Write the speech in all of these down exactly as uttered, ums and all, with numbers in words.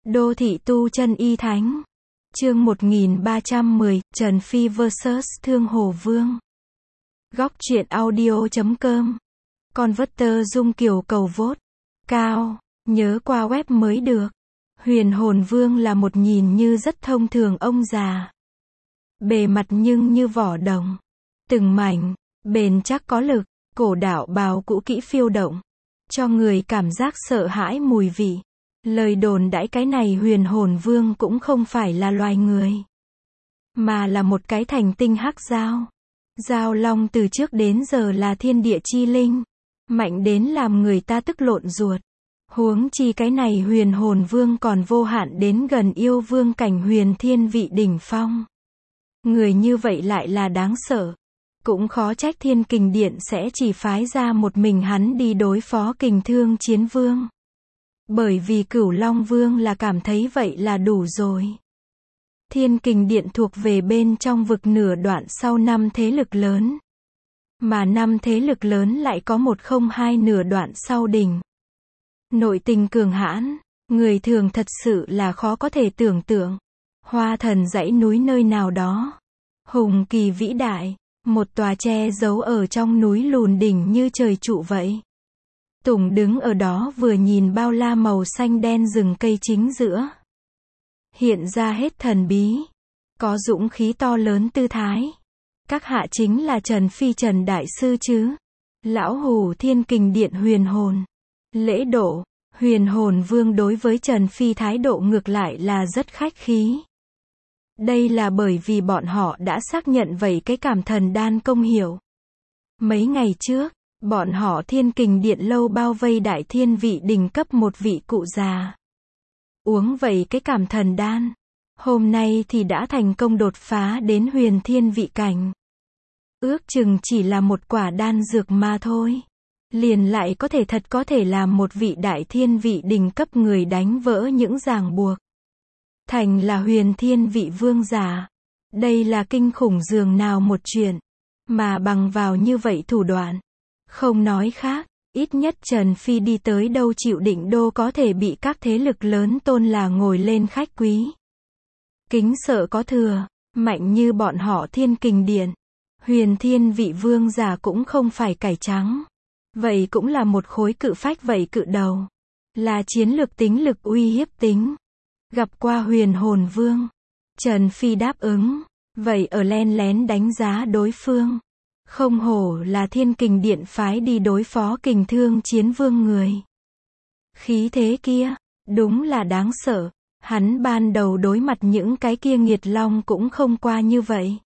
Đô thị tu chân y thánh. Chương một nghìn ba trăm mười, Trần Phi versus Thương Hồ Vương. Góc truyện audio chấm com. Converter dung kiểu cầu vote cao, nhớ qua web mới được. Huyền Hồn Vương là một nhìn như rất thông thường ông già. Bề mặt nhưng như vỏ đồng. Từng mảnh, bền chắc có lực, cổ đạo bào cũ kỹ phiêu động. Cho người cảm giác sợ hãi mùi vị. Lời đồn đãi cái này Huyền Hồn Vương cũng không phải là loài người, mà là một cái thành tinh hắc giao. Giao long từ trước đến giờ là thiên địa chi linh, mạnh đến làm người ta tức lộn ruột. Huống chi cái này Huyền Hồn Vương còn vô hạn đến gần yêu vương cảnh huyền thiên vị đỉnh phong. Người như vậy lại là đáng sợ. Cũng khó trách Thiên Kình Điện sẽ chỉ phái ra một mình hắn đi đối phó Kình Thương Chiến Vương. Bởi vì Cửu Long Vương là cảm thấy vậy là đủ rồi. Thiên Kình Điện thuộc về bên trong vực nửa đoạn sau năm thế lực lớn. Mà năm thế lực lớn lại có một không hai nửa đoạn sau đỉnh. Nội tình cường hãn, người thường thật sự là khó có thể tưởng tượng. Hoa Thần dãy núi nơi nào đó, hùng kỳ vĩ đại, một tòa che giấu ở trong núi lùn đỉnh như trời trụ vậy. Tùng đứng ở đó vừa nhìn bao la màu xanh đen rừng cây chính giữa. Hiện ra hết thần bí, có dũng khí to lớn tư thái. Các hạ chính là Trần Phi Trần Đại Sư chứ? Lão hủ Thiên Kình Điện Huyền Hồn. Lễ độ, Huyền Hồn Vương đối với Trần Phi thái độ ngược lại là rất khách khí. Đây là bởi vì bọn họ đã xác nhận vậy cái cảm thần đan công hiệu. Mấy ngày trước, bọn họ Thiên Kình Điện lâu bao vây đại thiên vị đỉnh cấp một vị cụ già. Uống vậy cái cảm thần đan. Hôm nay thì đã thành công đột phá đến huyền thiên vị cảnh. Ước chừng chỉ là một quả đan dược mà thôi. Liền lại có thể thật có thể làm một vị đại thiên vị đỉnh cấp người đánh vỡ những ràng buộc. Thành là huyền thiên vị vương giả. Đây là kinh khủng dường nào một chuyện. Mà bằng vào như vậy thủ đoạn. Không nói khác, ít nhất Trần Phi đi tới đâu chịu định đô có thể bị các thế lực lớn tôn là ngồi lên khách quý. Kính sợ có thừa, mạnh như bọn họ Thiên Kình Điện. Huyền thiên vị vương giả cũng không phải cải trắng. Vậy cũng là một khối cự phách vậy cự đầu. Là chiến lược tính lực uy hiếp tính. Gặp qua Huyền Hồn Vương. Trần Phi đáp ứng. Vậy ở len lén đánh giá đối phương. Không hổ là Thiên Kình Điện phái đi đối phó Kình Thương Chiến Vương người. Khí thế kia, đúng là đáng sợ. Hắn ban đầu đối mặt những cái kia nghiệt long cũng không qua như vậy.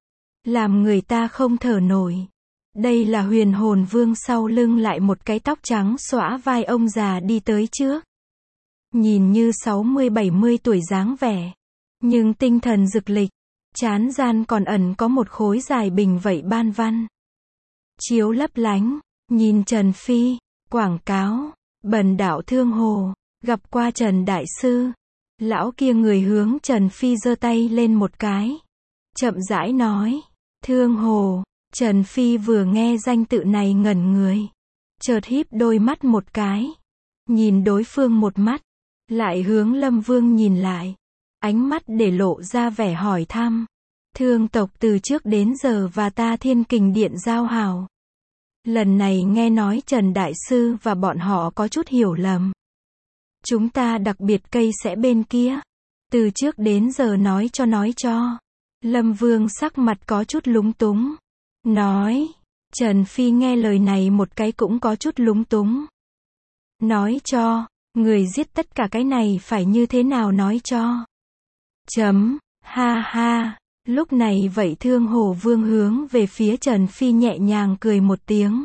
Làm người ta không thở nổi. Đây là Huyền Hồn Vương sau lưng lại một cái tóc trắng xõa vai ông già đi tới trước. Nhìn như sáu mươi bảy mươi tuổi dáng vẻ. Nhưng tinh thần rực lịch. Chán gian còn ẩn có một khối dài bình vậy ban văn. Chiếu lấp lánh, nhìn Trần Phi, quảng cáo, bần đạo Thương Hồ, gặp qua Trần Đại Sư. Lão kia người hướng Trần Phi giơ tay lên một cái. Chậm rãi nói, Thương Hồ. Trần Phi vừa nghe danh tự này ngẩn người. Chợt híp đôi mắt một cái. Nhìn đối phương một mắt. Lại hướng Lâm Vương nhìn lại. Ánh mắt để lộ ra vẻ hỏi thăm. Thương tộc từ trước đến giờ và ta Thiên Kình Điện giao hảo. Lần này nghe nói Trần Đại Sư và bọn họ có chút hiểu lầm. Chúng ta đặc biệt cây sẽ bên kia. Từ trước đến giờ nói cho nói cho. Lâm Vương sắc mặt có chút lúng túng. Nói. Trần Phi nghe lời này một cái cũng có chút lúng túng. Nói cho. Người giết tất cả cái này phải như thế nào nói cho. Chấm, ha ha, lúc này vậy Thương Hồ Vương hướng về phía Trần Phi nhẹ nhàng cười một tiếng.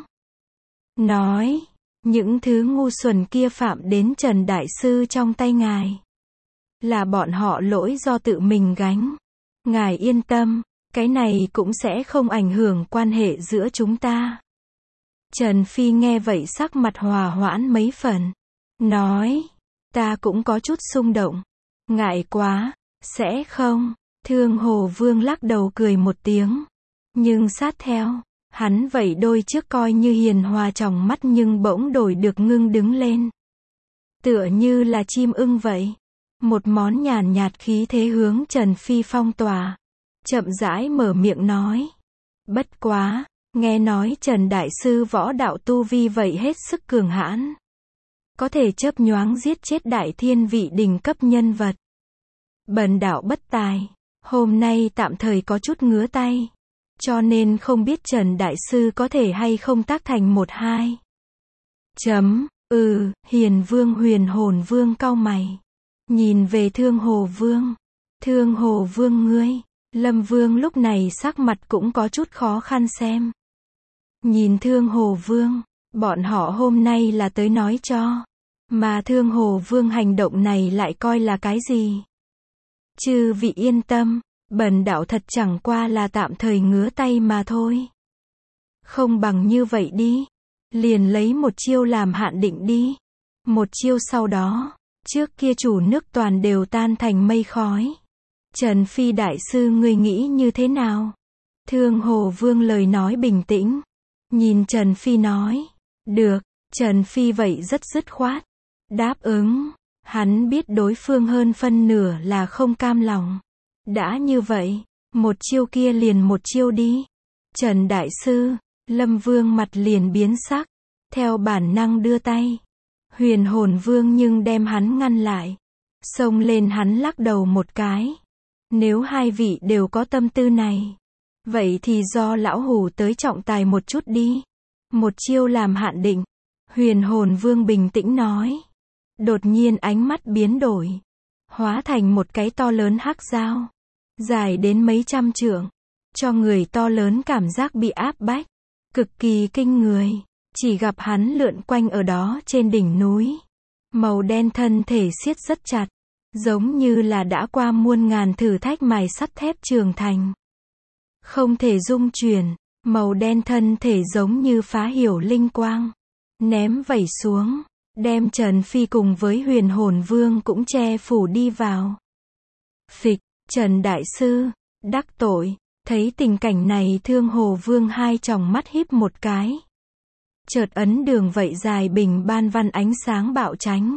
Nói, những thứ ngu xuẩn kia phạm đến Trần Đại Sư trong tay ngài. Là bọn họ lỗi do tự mình gánh. Ngài yên tâm, cái này cũng sẽ không ảnh hưởng quan hệ giữa chúng ta. Trần Phi nghe vậy sắc mặt hòa hoãn mấy phần. Nói, ta cũng có chút xung động. Ngại quá. Sẽ không, Thương Hồ Vương lắc đầu cười một tiếng. Nhưng sát theo, hắn vậy đôi trước coi như hiền hòa trong mắt nhưng bỗng đổi được ngưng đứng lên. Tựa như là chim ưng vậy. Một món nhàn nhạt khí thế hướng Trần Phi phong tỏa. Chậm rãi mở miệng nói. Bất quá, nghe nói Trần Đại Sư võ đạo tu vi vậy hết sức cường hãn. Có thể chớp nhoáng giết chết đại thiên vị đỉnh cấp nhân vật. Bần đạo bất tài, hôm nay tạm thời có chút ngứa tay. Cho nên không biết Trần Đại Sư có thể hay không tác thành một hai. Chấm, ừ, Hiền Vương Huyền Hồn Vương cau mày. Nhìn về Thương Hồ Vương. Thương Hồ Vương ngươi. Lâm Vương lúc này sắc mặt cũng có chút khó khăn xem. Nhìn Thương Hồ Vương, bọn họ hôm nay là tới nói cho. Mà Thương Hồ Vương hành động này lại coi là cái gì? Chư vị yên tâm, bần đạo thật chẳng qua là tạm thời ngứa tay mà thôi. Không bằng như vậy đi. Liền lấy một chiêu làm hạn định đi. Một chiêu sau đó, trước kia chủ nước toàn đều tan thành mây khói. Trần Phi Đại Sư ngươi nghĩ như thế nào? Thương Hồ Vương lời nói bình tĩnh. Nhìn Trần Phi nói. Được, Trần Phi vậy rất dứt khoát. Đáp ứng. Hắn biết đối phương hơn phân nửa là không cam lòng. Đã như vậy, một chiêu kia liền một chiêu đi. Trần Đại Sư, Lâm Vương mặt liền biến sắc. Theo bản năng đưa tay. Huyền Hồn Vương nhưng đem hắn ngăn lại. Xông lên hắn lắc đầu một cái. Nếu hai vị đều có tâm tư này, vậy thì do lão hủ tới trọng tài một chút đi. Một chiêu làm hạn định. Huyền Hồn Vương bình tĩnh nói. Đột nhiên ánh mắt biến đổi. Hóa thành một cái to lớn hắc dao. Dài đến mấy trăm trượng. Cho người to lớn cảm giác bị áp bách. Cực kỳ kinh người. Chỉ gặp hắn lượn quanh ở đó trên đỉnh núi. Màu đen thân thể siết rất chặt. Giống như là đã qua muôn ngàn thử thách mài sắt thép trường thành. Không thể dung chuyển. Màu đen thân thể giống như phá hiểu linh quang. Ném vẩy xuống. Đem Trần Phi cùng với Huyền Hồn Vương cũng che phủ đi vào. Phịch, Trần Đại Sư, đắc tội. Thấy tình cảnh này Thương Hồ Vương hai tròng mắt híp một cái. Chợt ấn đường vậy dài bình ban văn ánh sáng bạo tránh.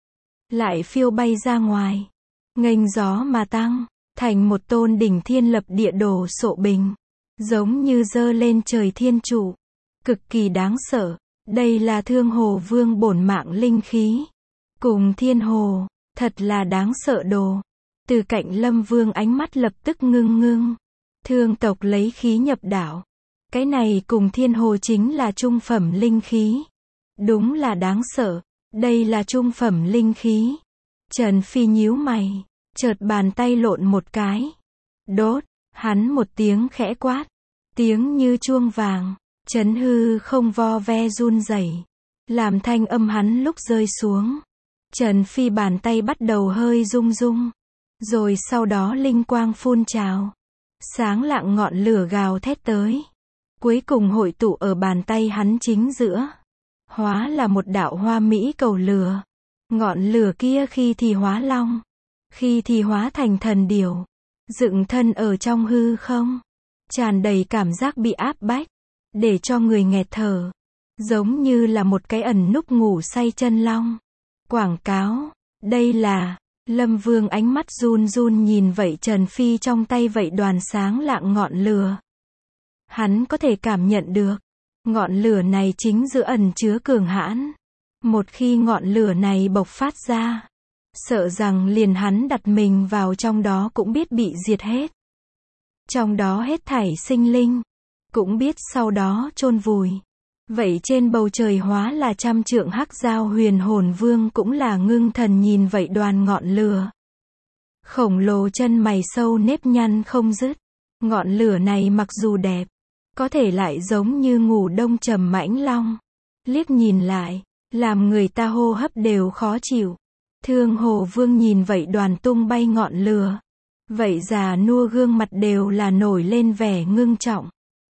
Lại phiêu bay ra ngoài. Nghênh gió mà tăng. Thành một tôn đỉnh thiên lập địa đồ sộ bình. Giống như dơ lên trời thiên trụ. Cực kỳ đáng sợ. Đây là Thương Hồ Vương bổn mạng linh khí. Cùng thiên hồ. Thật là đáng sợ đồ. Từ cạnh Lâm Vương ánh mắt lập tức ngưng ngưng. Thương tộc lấy khí nhập đạo. Cái này cùng thiên hồ chính là trung phẩm linh khí. Đúng là đáng sợ. Đây là trung phẩm linh khí. Trần Phi nhíu mày. Chợt bàn tay lộn một cái. Đốt. Hắn một tiếng khẽ quát. Tiếng như chuông vàng. Chấn hư không vo ve run rẩy. Làm thanh âm hắn lúc rơi xuống. Trần Phi bàn tay bắt đầu hơi rung rung. Rồi sau đó linh quang phun trào. Sáng lạng ngọn lửa gào thét tới. Cuối cùng hội tụ ở bàn tay hắn chính giữa. Hóa là một đạo hoa mỹ cầu lửa. Ngọn lửa kia khi thì hóa long. Khi thì hóa thành thần điểu. Dựng thân ở trong hư không. Tràn đầy cảm giác bị áp bách. Để cho người nghẹt thở. Giống như là một cái ẩn núp ngủ say chân long. Quảng cáo. Đây là. Lâm Vương ánh mắt run run nhìn vậy Trần Phi trong tay vậy đoàn sáng lạng ngọn lửa. Hắn có thể cảm nhận được. Ngọn lửa này chính giữa ẩn chứa cường hãn. Một khi ngọn lửa này bộc phát ra. Sợ rằng liền hắn đặt mình vào trong đó cũng biết bị diệt hết. Trong đó hết thảy sinh linh. Cũng biết sau đó chôn vùi. Vậy trên bầu trời hóa là trăm trượng hắc dao Huyền Hồn Vương cũng là ngưng thần nhìn vậy đoàn ngọn lửa. Khổng lồ chân mày sâu nếp nhăn không dứt. Ngọn lửa này mặc dù đẹp. Có thể lại giống như ngủ đông trầm mãnh long. Liếc nhìn lại. Làm người ta hô hấp đều khó chịu. Thương Hồ Vương nhìn vậy đoàn tung bay ngọn lửa. Vậy già nua gương mặt đều là nổi lên vẻ ngưng trọng.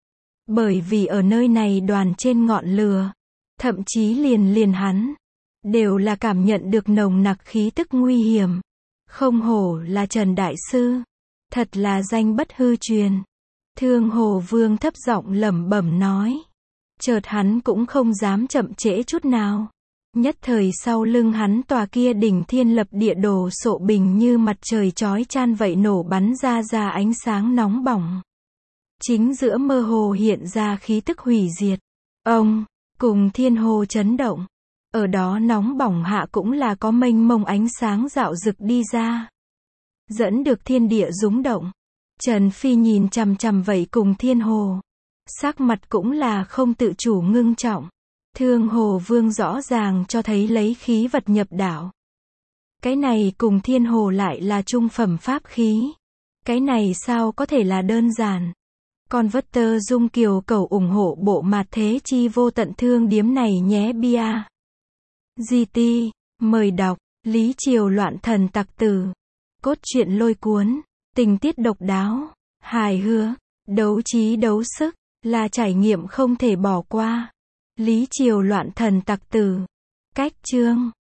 Bởi vì ở nơi này đoàn trên ngọn lửa. Thậm chí liền liền hắn. Đều là cảm nhận được nồng nặc khí tức nguy hiểm. Không hổ là Trần Đại Sư. Thật là danh bất hư truyền. Thương Hồ Vương thấp giọng lẩm bẩm nói. Chợt hắn cũng không dám chậm trễ chút nào. Nhất thời sau lưng hắn tòa kia đỉnh thiên lập địa đồ sộ bình như mặt trời chói chan vậy nổ bắn ra ra ánh sáng nóng bỏng. Chính giữa mơ hồ hiện ra khí tức hủy diệt. Ông, cùng thiên hồ chấn động. Ở đó nóng bỏng hạ cũng là có mênh mông ánh sáng rạo rực đi ra. Dẫn được thiên địa rúng động. Trần Phi nhìn chằm chằm vậy cùng thiên hồ. Sắc mặt cũng là không tự chủ ngưng trọng. Thương hồ vương rõ ràng cho thấy lấy khí vật nhập đạo. Cái này cùng thiên hồ lại là trung phẩm pháp khí. Cái này sao có thể là đơn giản. Con vất tơ dung kiều cầu ủng hộ bộ mạt thế chi vô tận thương điếm này nhé bia. giê tê, mời đọc, Lý Triều loạn thần tặc tử. Cốt truyện lôi cuốn, tình tiết độc đáo, hài hước, đấu trí đấu sức, là trải nghiệm không thể bỏ qua. Lý Triều loạn thần tặc tử. Cách chương